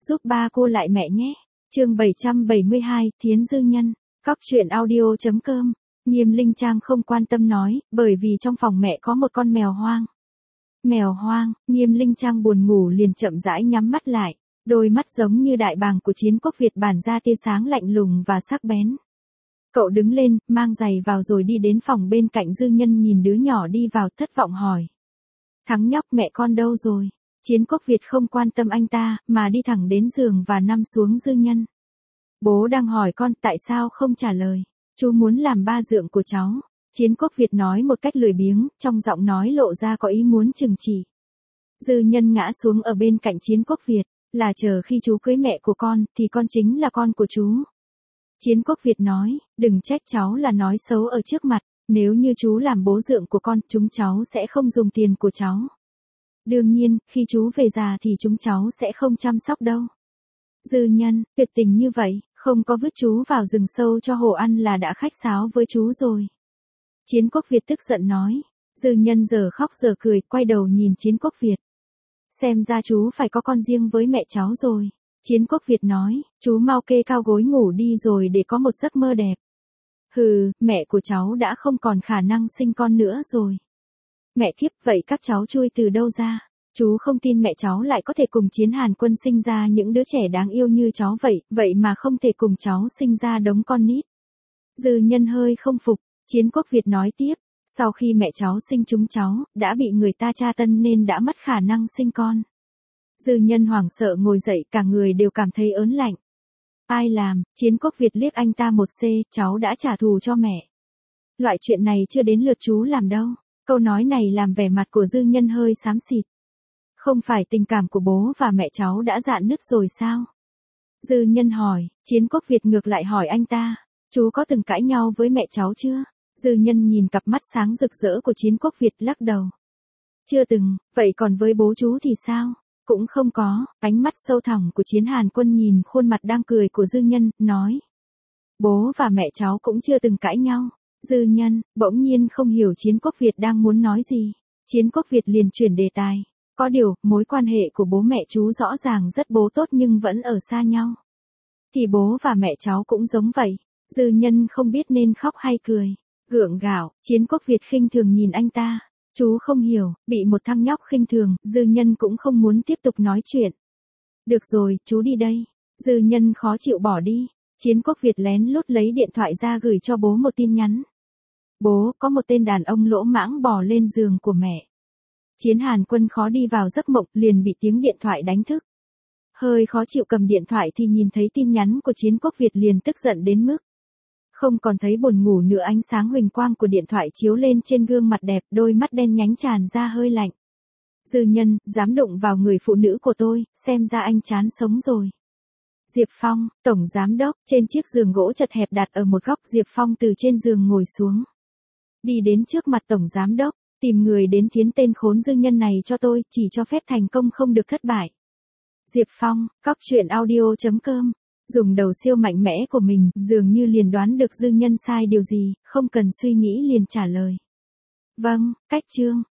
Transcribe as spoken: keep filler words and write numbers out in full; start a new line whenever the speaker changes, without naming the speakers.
giúp ba cô lại mẹ nhé. Chương bảy trăm bảy mươi hai, Thiến Dư Nhân. Cóc truyện audio chấm com. Nghiêm Linh Trang không quan tâm nói, bởi vì trong phòng mẹ có một con mèo hoang. Mèo hoang, Nghiêm Linh Trang buồn ngủ liền chậm rãi nhắm mắt lại, đôi mắt giống như đại bàng của Chiến Quốc Việt bản ra tia sáng lạnh lùng và sắc bén. Cậu đứng lên, mang giày vào rồi đi đến phòng bên cạnh Dư Nhân, nhìn đứa nhỏ đi vào thất vọng hỏi. Thắng nhóc, mẹ con đâu rồi? Chiến Quốc Việt không quan tâm anh ta, mà đi thẳng đến giường và nằm xuống Dư Nhân. Bố đang hỏi con tại sao không trả lời. Chú muốn làm ba dượng của cháu. Chiến Quốc Việt nói một cách lười biếng, trong giọng nói lộ ra có ý muốn trừng trị. Dư Nhân ngã xuống ở bên cạnh Chiến Quốc Việt, là chờ khi chú cưới mẹ của con, thì con chính là con của chú. Chiến Quốc Việt nói, đừng trách cháu là nói xấu ở trước mặt, nếu như chú làm bố dượng của con, chúng cháu sẽ không dùng tiền của cháu. Đương nhiên, khi chú về già thì chúng cháu sẽ không chăm sóc đâu. Dư Nhân, tuyệt tình như vậy, không có vứt chú vào rừng sâu cho hổ ăn là đã khách sáo với chú rồi. Chiến Quốc Việt tức giận nói. Dư Nhân giờ khóc giờ cười, quay đầu nhìn Chiến Quốc Việt. Xem ra chú phải có con riêng với mẹ cháu rồi. Chiến Quốc Việt nói, chú mau kê cao gối ngủ đi rồi để có một giấc mơ đẹp. Hừ, mẹ của cháu đã không còn khả năng sinh con nữa rồi. Mẹ kiếp, vậy các cháu chui từ đâu ra? Chú không tin mẹ cháu lại có thể cùng Chiến Hàn Quân sinh ra những đứa trẻ đáng yêu như cháu vậy, vậy mà không thể cùng cháu sinh ra đống con nít. Dư Nhân hơi không phục, Chiến Quốc Việt nói tiếp, sau khi mẹ cháu sinh chúng cháu, đã bị người ta tra tấn nên đã mất khả năng sinh con. Dư Nhân hoảng sợ ngồi dậy, cả người đều cảm thấy ớn lạnh. Ai làm? Chiến Quốc Việt liếc anh ta một xê, cháu đã trả thù cho mẹ. Loại chuyện này chưa đến lượt chú làm đâu. Câu nói này làm vẻ mặt của Dư Nhân hơi xám xịt. Không phải tình cảm của bố và mẹ cháu đã rạn nứt rồi sao? Dư Nhân hỏi. Chiến Quốc Việt ngược lại hỏi anh ta, chú có từng cãi nhau với mẹ cháu chưa? Dư Nhân nhìn cặp mắt sáng rực rỡ của Chiến Quốc Việt lắc đầu. Chưa từng, vậy còn với bố chú thì sao? Cũng không có. Ánh mắt sâu thẳm của Chiến Hàn Quân nhìn khuôn mặt đang cười của Dư Nhân, nói. Bố và mẹ cháu cũng chưa từng cãi nhau. Dư Nhân, bỗng nhiên không hiểu Chiến Quốc Việt đang muốn nói gì. Chiến Quốc Việt liền chuyển đề tài. Có điều, mối quan hệ của bố mẹ chú rõ ràng rất bố tốt nhưng vẫn ở xa nhau. Thì bố và mẹ cháu cũng giống vậy. Dư Nhân không biết nên khóc hay cười. Gượng gạo, Chiến Quốc Việt khinh thường nhìn anh ta. Chú không hiểu, bị một thằng nhóc khinh thường, Dư Nhân cũng không muốn tiếp tục nói chuyện. Được rồi, chú đi đây. Dư Nhân khó chịu bỏ đi. Chiến Quốc Việt lén lút lấy điện thoại ra gửi cho bố một tin nhắn. Bố, có một tên đàn ông lỗ mãng bò lên giường của mẹ. Chiến Hàn Quân khó đi vào giấc mộng, liền bị tiếng điện thoại đánh thức. Hơi khó chịu cầm điện thoại thì nhìn thấy tin nhắn của Chiến Quốc Việt liền tức giận đến mức. Không còn thấy buồn ngủ nữa, ánh sáng huỳnh quang của điện thoại chiếu lên trên gương mặt đẹp, đôi mắt đen nhánh tràn ra hơi lạnh. Dư Nhân, dám đụng vào người phụ nữ của tôi, xem ra anh chán sống rồi. Diệp Phong, tổng giám đốc, trên chiếc giường gỗ chật hẹp đặt ở một góc, Diệp Phong từ trên giường ngồi xuống. Đi đến trước mặt tổng giám đốc, tìm người đến thiến tên khốn Dư Nhân này cho tôi, chỉ cho phép thành công không được thất bại. Diệp Phong, cóc truyện audio chấm com. Dùng đầu siêu mạnh mẽ của mình, dường như liền đoán được Dư Nhân sai điều gì, không cần suy nghĩ liền trả lời. Vâng, cách chương.